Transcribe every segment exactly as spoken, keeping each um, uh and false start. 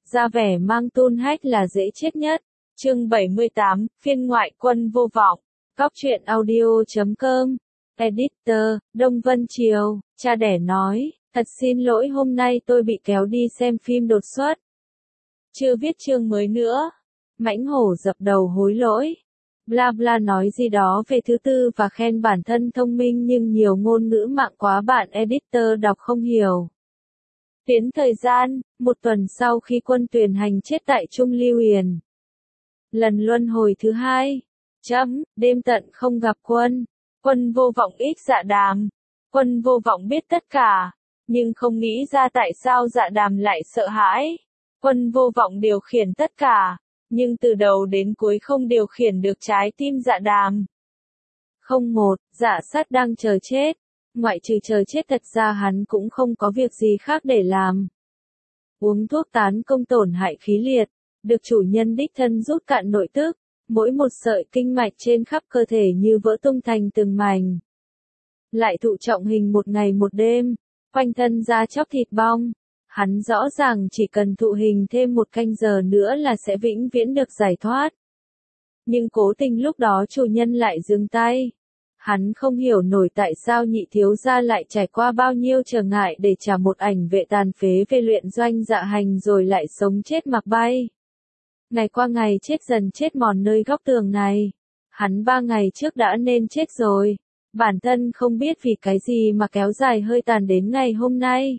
ra vẻ mang tôn hách là dễ chết nhất. Chương bảy mươi tám, phiên ngoại quân vô vọng. Cóc truyện audio chấm com. Editor, Đông Vân Triều, cha đẻ nói, thật xin lỗi hôm nay tôi bị kéo đi xem phim đột xuất. Chưa viết chương mới nữa. Mãnh hổ dập đầu hối lỗi. Bla bla nói gì đó về thứ tư và khen bản thân thông minh nhưng nhiều ngôn ngữ mạng quá bạn editor đọc không hiểu. Tiến thời gian, một tuần sau khi quân Tuyền Hành chết tại Trung Lưu Huyền. Lần luân hồi thứ hai. Chấm, đêm tận không gặp quân. Quân vô vọng ít dạ đàm. Quân vô vọng biết tất cả, nhưng không nghĩ ra tại sao dạ đàm lại sợ hãi. Quân vô vọng điều khiển tất cả, nhưng từ đầu đến cuối không điều khiển được trái tim dạ đàm. Không một, dạ sát đang chờ chết. Ngoại trừ chờ chết thật ra hắn cũng không có việc gì khác để làm. Uống thuốc tán công tổn hại khí liệt, được chủ nhân đích thân rút cạn nội tức, mỗi một sợi kinh mạch trên khắp cơ thể như vỡ tung thành từng mảnh. Lại thụ trọng hình một ngày một đêm, quanh thân da chóc thịt bong. Hắn rõ ràng chỉ cần thụ hình thêm một canh giờ nữa là sẽ vĩnh viễn được giải thoát. Nhưng cố tình lúc đó chủ nhân lại dừng tay. Hắn không hiểu nổi tại sao nhị thiếu gia lại trải qua bao nhiêu trở ngại để trả một ảnh vệ tàn phế về luyện doanh dạ hành rồi lại sống chết mặc bay. Ngày qua ngày chết dần chết mòn nơi góc tường này. Hắn ba ngày trước đã nên chết rồi. Bản thân không biết vì cái gì mà kéo dài hơi tàn đến ngày hôm nay.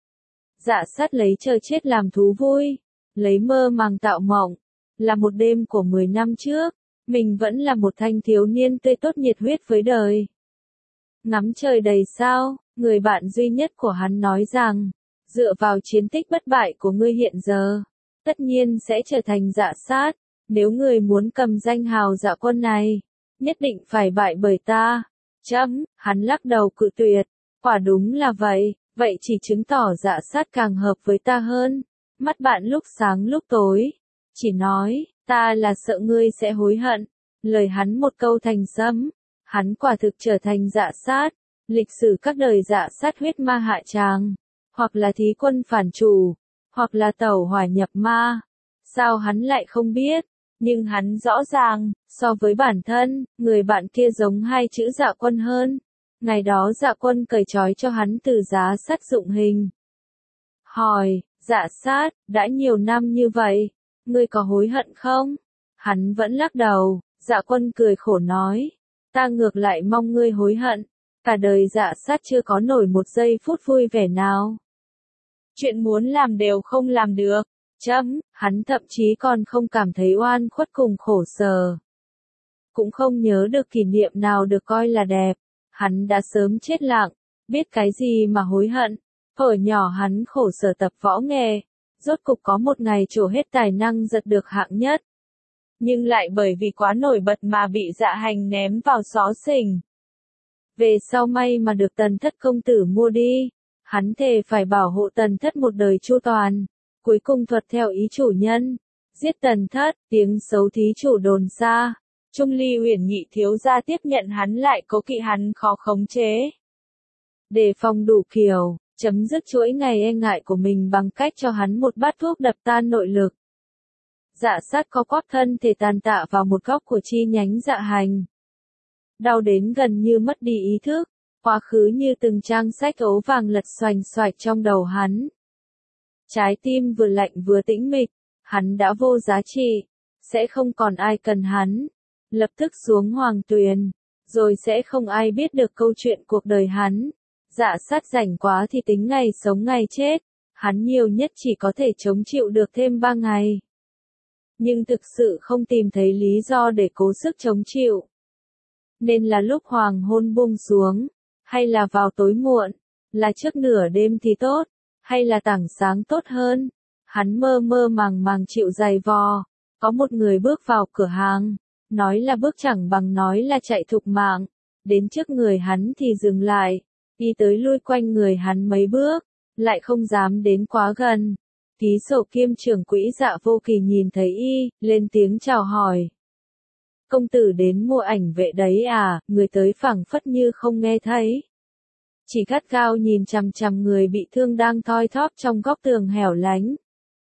Dạ sát lấy chờ chết làm thú vui, lấy mơ màng tạo mộng. Là một đêm của mười năm trước, mình vẫn là một thanh thiếu niên tươi tốt nhiệt huyết với đời. Ngắm trời đầy sao, người bạn duy nhất của hắn nói rằng, dựa vào chiến tích bất bại của ngươi hiện giờ, tất nhiên sẽ trở thành dạ sát. Nếu người muốn cầm danh hào dạ quân này, nhất định phải bại bởi ta. Chấm, hắn lắc đầu cự tuyệt. Quả đúng là vậy. Vậy chỉ chứng tỏ dạ sát càng hợp với ta hơn. Mắt bạn lúc sáng lúc tối. Chỉ nói, ta là sợ ngươi sẽ hối hận. Lời hắn một câu thành sấm. Hắn quả thực trở thành dạ sát. Lịch sử các đời dạ sát huyết ma hạ tràng. Hoặc là thí quân phản chủ. Hoặc là tẩu hỏa nhập ma. Sao hắn lại không biết? Nhưng hắn rõ ràng, so với bản thân, người bạn kia giống hai chữ dạ quân hơn. Ngày đó dạ quân cởi trói cho hắn từ giá sắt dụng hình. Hỏi, dạ sát, đã nhiều năm như vậy, ngươi có hối hận không? Hắn vẫn lắc đầu, dạ quân cười khổ nói, ta ngược lại mong ngươi hối hận, cả đời dạ sát chưa có nổi một giây phút vui vẻ nào. Chuyện muốn làm đều không làm được, chấm, hắn thậm chí còn không cảm thấy oan khuất cùng khổ sở. Cũng không nhớ được kỷ niệm nào được coi là đẹp. Hắn đã sớm chết lặng, biết cái gì mà hối hận. Hồi nhỏ hắn khổ sở tập võ nghệ, rốt cục có một ngày trổ hết tài năng giật được hạng nhất. Nhưng lại bởi vì quá nổi bật mà bị dạ hành ném vào xó xỉnh. Về sau may mà được Tần Thất công tử mua đi, hắn thề phải bảo hộ Tần Thất một đời chu toàn. Cuối cùng thuật theo ý chủ nhân, giết Tần Thất, tiếng xấu thí chủ đồn xa. Trung Ly Huyền nhị thiếu gia tiếp nhận hắn lại cố kỵ hắn khó khống chế. Đề phòng đủ kiểu, chấm dứt chuỗi ngày e ngại của mình bằng cách cho hắn một bát thuốc đập tan nội lực. Dạ sát có quắc thân thể tàn tạ vào một góc của chi nhánh dạ hành. Đau đến gần như mất đi ý thức, quá khứ như từng trang sách ố vàng lật xoành xoạch trong đầu hắn. Trái tim vừa lạnh vừa tĩnh mịch, hắn đã vô giá trị, sẽ không còn ai cần hắn. Lập tức xuống hoàng tuyền, rồi sẽ không ai biết được câu chuyện cuộc đời hắn. Dạ sát rảnh quá thì tính ngày sống ngày chết, hắn nhiều nhất chỉ có thể chống chịu được thêm ba ngày. Nhưng thực sự không tìm thấy lý do để cố sức chống chịu. Nên là lúc hoàng hôn buông xuống, hay là vào tối muộn, là trước nửa đêm thì tốt, hay là tảng sáng tốt hơn. Hắn mơ mơ màng màng chịu giày vò, có một người bước vào cửa hàng. Nói là bước chẳng bằng nói là chạy thục mạng. Đến trước người hắn thì dừng lại. Đi tới lui quanh người hắn mấy bước. Lại không dám đến quá gần. Ký sổ kiêm trưởng quỹ Dạ Vô Kỳ nhìn thấy y, lên tiếng chào hỏi. Công tử đến mua ảnh vệ đấy à, người tới phảng phất như không nghe thấy. Chỉ gắt gao nhìn chằm chằm người bị thương đang thoi thóp trong góc tường hẻo lánh.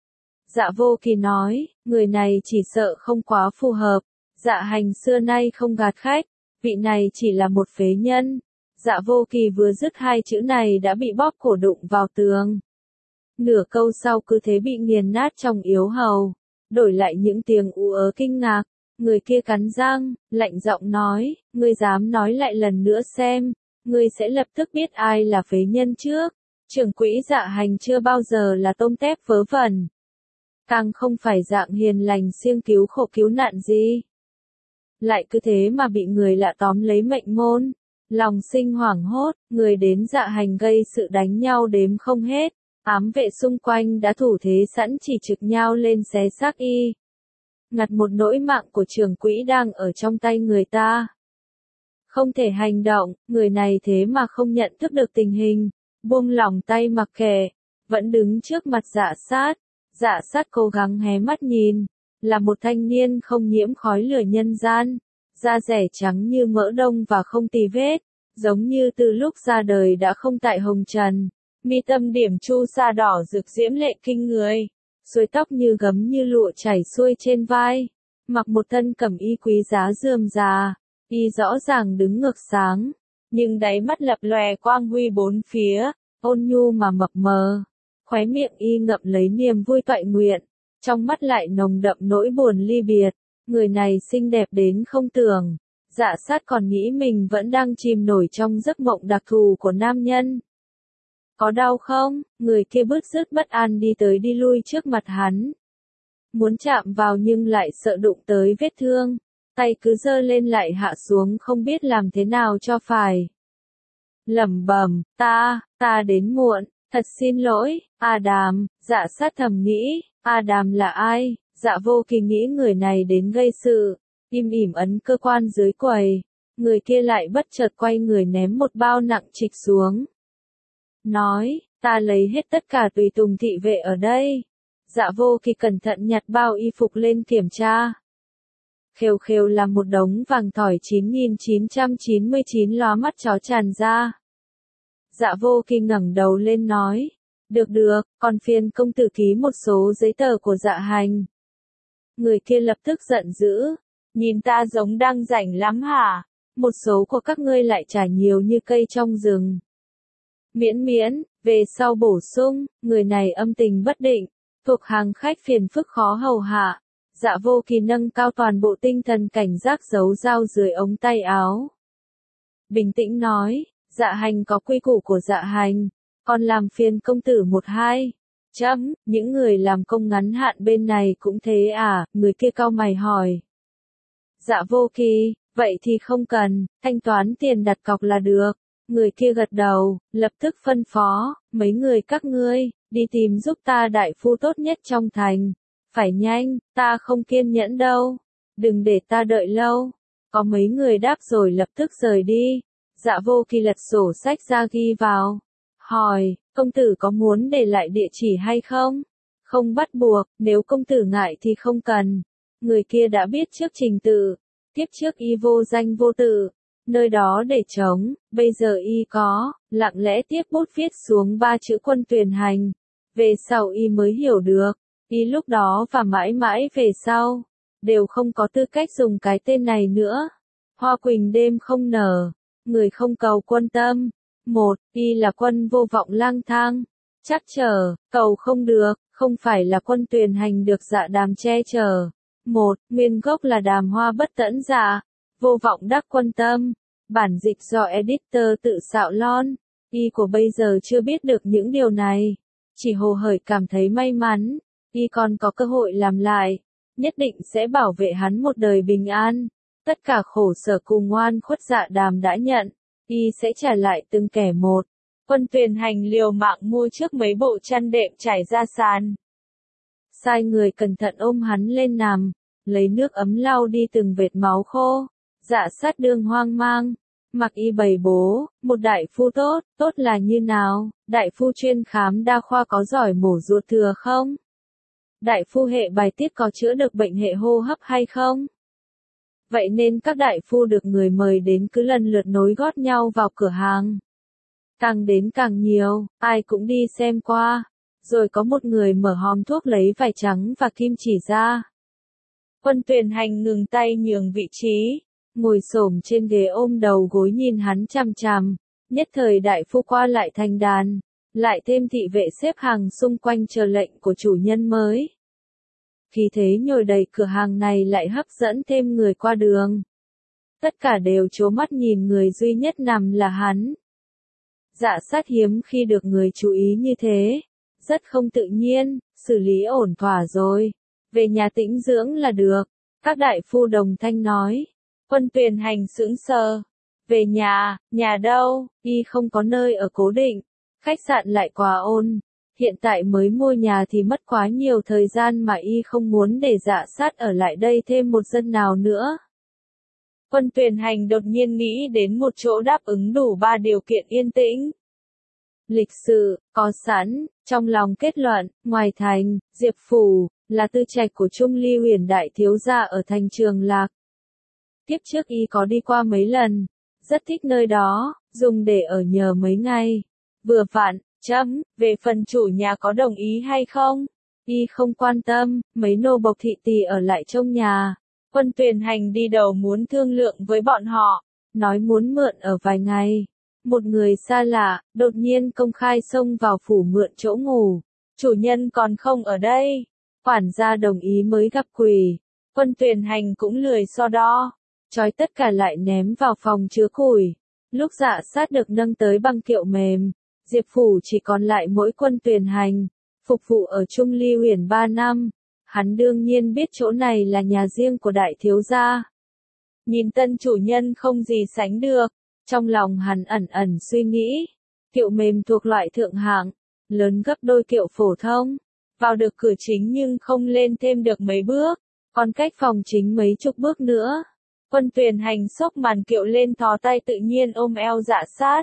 Dạ Vô Kỳ nói, người này chỉ sợ không quá phù hợp. Dạ Hành xưa nay không gạt khách, vị này chỉ là một phế nhân. Dạ Vô Kỳ vừa dứt hai chữ này đã bị bóp cổ đụng vào tường. Nửa câu sau cứ thế bị nghiền nát trong yếu hầu. Đổi lại những tiếng ú ớ kinh ngạc. Người kia cắn răng, lạnh giọng nói, ngươi dám nói lại lần nữa xem, ngươi sẽ lập tức biết ai là phế nhân trước. Trưởng quỹ Dạ Hành chưa bao giờ là tôm tép vớ vẩn. Càng không phải dạng hiền lành siêng cứu khổ cứu nạn gì. Lại cứ thế mà bị người lạ tóm lấy mệnh môn. Lòng sinh hoảng hốt, người đến Dạ Hành gây sự đánh nhau đếm không hết. Ám vệ xung quanh đã thủ thế sẵn chỉ trực nhau lên xé xác y. Ngặt một nỗi mạng của trưởng quỹ đang ở trong tay người ta. Không thể hành động, người này thế mà không nhận thức được tình hình. Buông lỏng tay mặc kệ, vẫn đứng trước mặt Dạ Sát. Dạ Sát cố gắng hé mắt nhìn, là một thanh niên không nhiễm khói lửa nhân gian, da rẻ trắng như mỡ đông và không tì vết, giống như từ lúc ra đời đã không tại hồng trần, mi tâm điểm chu sa đỏ rực diễm lệ kinh người, xuôi tóc như gấm như lụa chảy xuôi trên vai, mặc một thân cẩm y quý giá rườm rà, y rõ ràng đứng ngược sáng, nhưng đáy mắt lập lòe quang huy bốn phía, ôn nhu mà mập mờ. Khóe miệng y ngậm lấy niềm vui toại nguyện, trong mắt lại nồng đậm nỗi buồn ly biệt, người này xinh đẹp đến không tưởng, Dạ Sát còn nghĩ mình vẫn đang chìm nổi trong giấc mộng đặc thù của nam nhân. Có đau không? Người kia bứt rứt bất an đi tới đi lui trước mặt hắn. Muốn chạm vào nhưng lại sợ đụng tới vết thương, tay cứ giơ lên lại hạ xuống không biết làm thế nào cho phải. Lẩm bẩm, ta, ta đến muộn. Thật xin lỗi, Adam, Dạ Sát thầm nghĩ, Adam là ai? Dạ Vô Kỳ nghĩ người này đến gây sự, im ỉm ấn cơ quan dưới quầy, người kia lại bất chợt quay người ném một bao nặng trịch xuống. Nói, ta lấy hết tất cả tùy tùng thị vệ ở đây. Dạ Vô Kỳ cẩn thận nhặt bao y phục lên kiểm tra. Khều khều là một đống vàng thỏi chín nghìn chín trăm chín mươi chín lóa mắt chó tràn ra. Dạ Vô Kỳ ngẩng đầu lên nói, được được, còn phiền công tử ký một số giấy tờ của Dạ Hành. Người kia lập tức giận dữ, nhìn ta giống đang rảnh lắm hả, một số của các ngươi lại trả nhiều như cây trong rừng. Miễn miễn, về sau bổ sung, người này âm tình bất định, thuộc hàng khách phiền phức khó hầu hạ. Dạ Vô Kỳ nâng cao toàn bộ tinh thần cảnh giác giấu dao dưới ống tay áo. Bình tĩnh nói, Dạ Hành có quy củ của Dạ Hành, còn làm phiền công tử một hai. Chấm, những người làm công ngắn hạn bên này cũng thế à, người kia cau mày hỏi. Dạ Vô Kỳ, vậy thì không cần, thanh toán tiền đặt cọc là được. Người kia gật đầu, lập tức phân phó, mấy người các ngươi, đi tìm giúp ta đại phu tốt nhất trong thành. Phải nhanh, ta không kiên nhẫn đâu. Đừng để ta đợi lâu. Có mấy người đáp rồi lập tức rời đi. Dạ Vô Kỳ lật sổ sách ra ghi vào. Hỏi, công tử có muốn để lại địa chỉ hay không? Không bắt buộc, nếu công tử ngại thì không cần. Người kia đã biết trước trình tự. Tiếp trước y vô danh vô tự. Nơi đó để trống, bây giờ y có, lặng lẽ tiếp bút viết xuống ba chữ Quân Tuyền Hành. Về sau y mới hiểu được. Y lúc đó và mãi mãi về sau, đều không có tư cách dùng cái tên này nữa. Hoa quỳnh đêm không nở, người không cầu quân tâm. Một, y là quân vô vọng lang thang, chắc trở, cầu không được, không phải là Quân Tuyền Hành được Dạ Đàm che chở. Một, nguyên gốc là Đàm Hoa bất tẫn dạ, vô vọng đắc quân tâm. Bản dịch do editor tự xạo lon. Y của bây giờ chưa biết được những điều này, chỉ hồ hởi cảm thấy may mắn. Y còn có cơ hội làm lại, nhất định sẽ bảo vệ hắn một đời bình an. Tất cả khổ sở cùng oan khuất Dạ Đàm đã nhận, y sẽ trả lại từng kẻ một. Quân Tuyền Hành liều mạng mua trước mấy bộ chăn đệm trải ra sàn. Sai người cẩn thận ôm hắn lên nằm, lấy nước ấm lau đi từng vệt máu khô. Dạ Sát đương hoang mang, mặc y bày bố, một đại phu tốt, tốt là như nào? Đại phu chuyên khám đa khoa có giỏi mổ ruột thừa không? Đại phu hệ bài tiết có chữa được bệnh hệ hô hấp hay không? Vậy nên các đại phu được người mời đến cứ lần lượt nối gót nhau vào cửa hàng. Càng đến càng nhiều, ai cũng đi xem qua. rồi có một người mở hòm thuốc lấy vải trắng và kim chỉ ra. Quân Tuyền Hành ngừng tay nhường vị trí, ngồi xổm trên ghế ôm đầu gối nhìn hắn chằm chằm, nhất thời đại phu qua lại thành đàn, lại thêm thị vệ xếp hàng xung quanh chờ lệnh của chủ nhân mới. Khí thế nhồi đầy cửa hàng này lại hấp dẫn thêm người qua đường. Tất cả đều trố mắt nhìn người duy nhất nằm là hắn. Dạ Sát hiếm khi được người chú ý như thế, rất không tự nhiên, xử lý ổn thỏa rồi, về nhà tĩnh dưỡng là được, các đại phu đồng thanh nói. Quân Tuyền Hành sững sờ, về nhà, nhà đâu, y không có nơi ở cố định, khách sạn lại quá ôn, hiện tại mới mua nhà thì mất quá nhiều thời gian mà y không muốn để Dạ Sát ở lại đây thêm một dân nào nữa. Quân Tuyền Hành đột nhiên nghĩ đến một chỗ đáp ứng đủ ba điều kiện yên tĩnh. Lịch sự, có sẵn, trong lòng kết luận, ngoài thành, Diệp Phủ, là tư trạch của Trung Ly Huyền đại thiếu gia ở thành Trường Lạc. Tiếp trước y có đi qua mấy lần, rất thích nơi đó, dùng để ở nhờ mấy ngày. Vừa vặn, chấm, về phần chủ nhà có đồng ý hay không? Y không quan tâm, mấy nô bộc thị tỳ ở lại trong nhà. Quân Tuyền Hành đi đầu muốn thương lượng với bọn họ, nói muốn mượn ở vài ngày. Một người xa lạ, đột nhiên công khai xông vào phủ mượn chỗ ngủ. Chủ nhân còn không ở đây. Quản gia đồng ý mới gặp quỷ. Quân Tuyền Hành cũng lười so đo. Trói tất cả lại ném vào phòng chứa củi. Lúc Dạ Sát được nâng tới băng kiệu mềm, Diệp Phủ chỉ còn lại mỗi Quân Tuyền Hành, phục vụ ở Trung Ly Huyền ba năm. Hắn đương nhiên biết chỗ này là nhà riêng của đại thiếu gia. Nhìn tân chủ nhân không gì sánh được, trong lòng hắn ẩn ẩn suy nghĩ. Kiệu mềm thuộc loại thượng hạng, lớn gấp đôi kiệu phổ thông, vào được cửa chính nhưng không lên thêm được mấy bước, còn cách phòng chính mấy chục bước nữa. Quân Tuyền Hành xốc màn kiệu lên thò tay tự nhiên ôm eo Dạ Sát.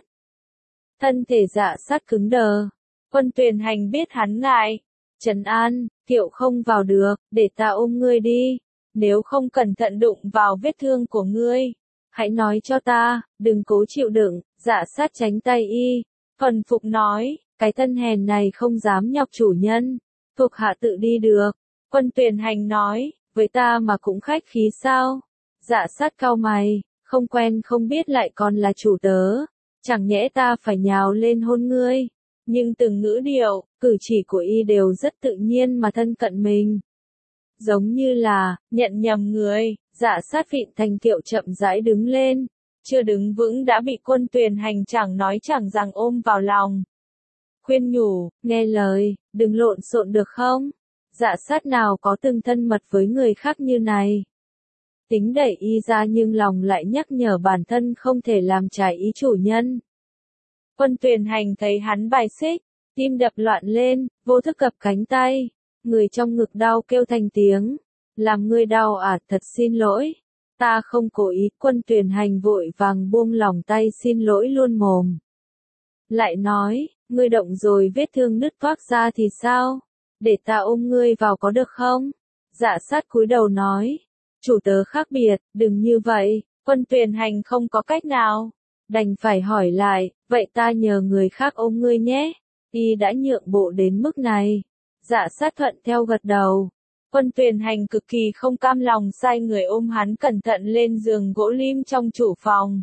Thân thể Dạ Sát cứng đờ. Quân Tuyền Hành biết hắn ngại. Trấn an, kiệu không vào được, để ta ôm ngươi đi. Nếu không cẩn thận đụng vào vết thương của ngươi, hãy nói cho ta, đừng cố chịu đựng. Dạ Sát tránh tay y, phần phục nói, cái thân hèn này không dám nhọc chủ nhân, thuộc hạ tự đi được. Quân Tuyền Hành nói, với ta mà cũng khách khí sao? Dạ Sát cau mày, không quen không biết lại còn là chủ tớ, chẳng nhẽ ta phải nhào lên hôn ngươi. Nhưng từng ngữ điệu, cử chỉ của y đều rất tự nhiên mà thân cận mình. Giống như là, nhận nhầm người. Dạ Sát vịn thành kiệu chậm rãi đứng lên, chưa đứng vững đã bị Quân Tuyền Hành chẳng nói chẳng rằng ôm vào lòng. Khuyên nhủ, nghe lời, đừng lộn xộn được không? Dạ Sát nào có từng thân mật với người khác như này. Tính đẩy y ra nhưng lòng lại nhắc nhở bản thân không thể làm trái ý chủ nhân. Quân Tuyền Hành thấy hắn bài xích, tim đập loạn lên, vô thức gập cánh tay, người trong ngực đau kêu thành tiếng. Làm ngươi đau à, thật xin lỗi. Ta không cố ý. Quân Tuyền Hành vội vàng buông lỏng tay xin lỗi luôn mồm. Lại nói, ngươi động rồi vết thương nứt toác ra thì sao? Để ta ôm ngươi vào có được không? Dạ Sát cúi đầu nói. Chủ tớ khác biệt, đừng như vậy. Quân Tuyền Hành không có cách nào. Đành phải hỏi lại, vậy ta nhờ người khác ôm ngươi nhé. Y đã nhượng bộ đến mức này. Dạ Sát thuận theo gật đầu. Quân Tuyền Hành cực kỳ không cam lòng sai người ôm hắn cẩn thận lên giường gỗ lim trong chủ phòng.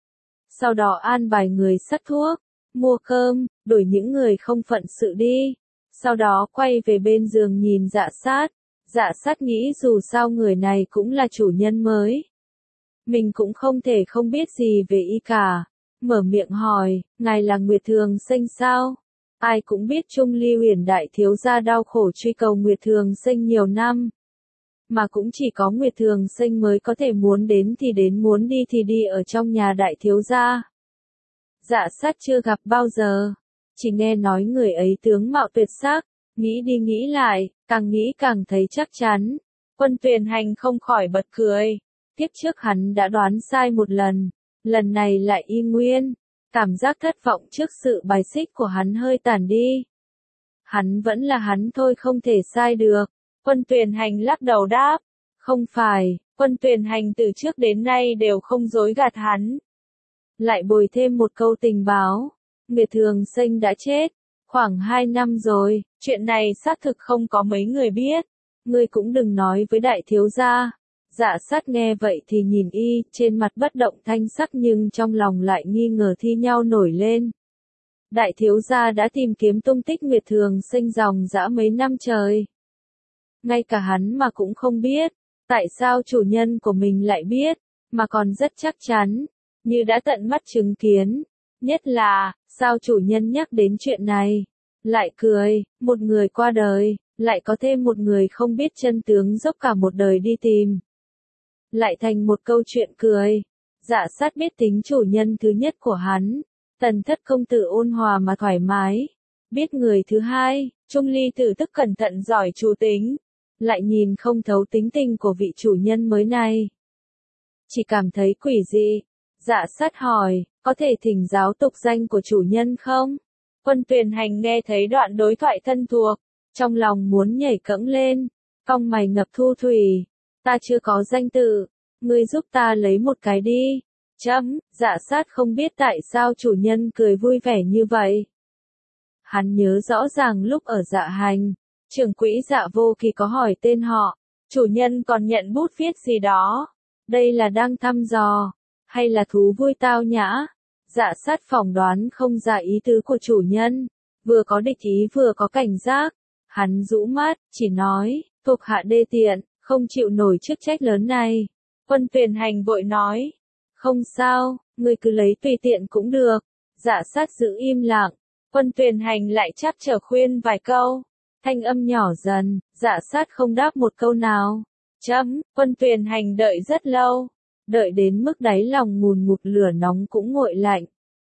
Sau đó an bài người sắc thuốc, mua cơm, đuổi những người không phận sự đi. Sau đó quay về bên giường nhìn Dạ Sát. Dạ Sát nghĩ dù sao người này cũng là chủ nhân mới. Mình cũng không thể không biết gì về y cả. Mở miệng hỏi, ngài là Nguyệt Thường Sinh sao? Ai cũng biết Trung Ly Huyền đại thiếu gia đau khổ truy cầu Nguyệt Thường Sinh nhiều năm. Mà cũng chỉ có Nguyệt Thường Sinh mới có thể muốn đến thì đến muốn đi thì đi ở trong nhà đại thiếu gia. Dạ Sát chưa gặp bao giờ. Chỉ nghe nói người ấy tướng mạo tuyệt sắc. Nghĩ đi nghĩ lại, càng nghĩ càng thấy chắc chắn. Quân Tuyền Hành không khỏi bật cười. Tiếp trước hắn đã đoán sai một lần. Lần này lại y nguyên. Cảm giác thất vọng trước sự bài xích của hắn hơi tản đi. Hắn vẫn là hắn thôi không thể sai được. Quân Tuyền Hành lắc đầu đáp. Không phải, Quân Tuyền Hành từ trước đến nay đều không dối gạt hắn. Lại bồi thêm một câu tình báo. Nguyệt Thường Sinh đã chết. Khoảng hai năm rồi, chuyện này xác thực không có mấy người biết. Ngươi cũng đừng nói với đại thiếu gia. Dạ sát nghe vậy thì nhìn y, trên mặt bất động thanh sắc nhưng trong lòng lại nghi ngờ thi nhau nổi lên. Đại thiếu gia đã tìm kiếm tung tích Nguyệt Thường Sinh dòng dã mấy năm trời. Ngay cả hắn mà cũng không biết, tại sao chủ nhân của mình lại biết, mà còn rất chắc chắn, như đã tận mắt chứng kiến. Nhất là, sao chủ nhân nhắc đến chuyện này, lại cười, một người qua đời, lại có thêm một người không biết chân tướng dốc cả một đời đi tìm. Lại thành một câu chuyện cười. Dạ sát biết tính chủ nhân thứ nhất của hắn, Tần Thất công tử ôn hòa mà thoải mái. Biết người thứ hai, Trung Ly tử tức cẩn thận giỏi chủ tính, lại nhìn không thấu tính tình của vị chủ nhân mới này. Chỉ cảm thấy quỷ dị. Dạ sát hỏi, có thể thỉnh giáo tục danh của chủ nhân không? Quân Tuyền Hành nghe thấy đoạn đối thoại thân thuộc, trong lòng muốn nhảy cẫng lên, cong mày ngập thu thủy. Ta chưa có danh tự, ngươi giúp ta lấy một cái đi. Chấm, dạ sát không biết tại sao chủ nhân cười vui vẻ như vậy. Hắn nhớ rõ ràng lúc ở dạ hành, trưởng quỹ dạ vô kỳ có hỏi tên họ, chủ nhân còn nhận bút viết gì đó. Đây là đang thăm dò, hay là thú vui tao nhã? Dạ sát phỏng đoán không ra ý tứ của chủ nhân, vừa có địch ý vừa có cảnh giác. Hắn rũ mắt, chỉ nói, thuộc hạ đê tiện, không chịu nổi chức trách lớn này. Quân Tuyền Hành vội nói, không sao, ngươi cứ lấy tùy tiện cũng được. Dạ sát giữ im lặng, Quân Tuyền Hành lại chắp trở khuyên vài câu, thanh âm nhỏ dần, dạ sát không đáp một câu nào. Chấm, Quân Tuyền Hành đợi rất lâu, đợi đến mức đáy lòng ngùn ngụt lửa nóng cũng nguội lạnh.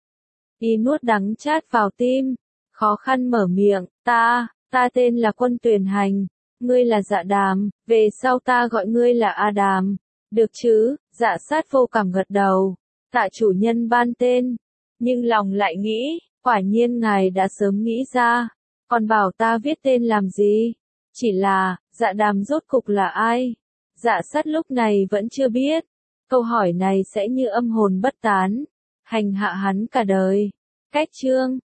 Y nuốt đắng chát vào tim, khó khăn mở miệng, ta, ta tên là Quân Tuyền Hành, ngươi là Dạ Đàm, về sau ta gọi ngươi là A Đàm, được chứ? Dạ sát vô cảm gật đầu, tạ chủ nhân ban tên, nhưng lòng lại nghĩ, quả nhiên ngài đã sớm nghĩ ra, còn bảo ta viết tên làm gì? Chỉ là, Dạ Đàm rốt cục là ai? Dạ sát lúc này vẫn chưa biết, câu hỏi này sẽ như âm hồn bất tán, hành hạ hắn cả đời. Cách chương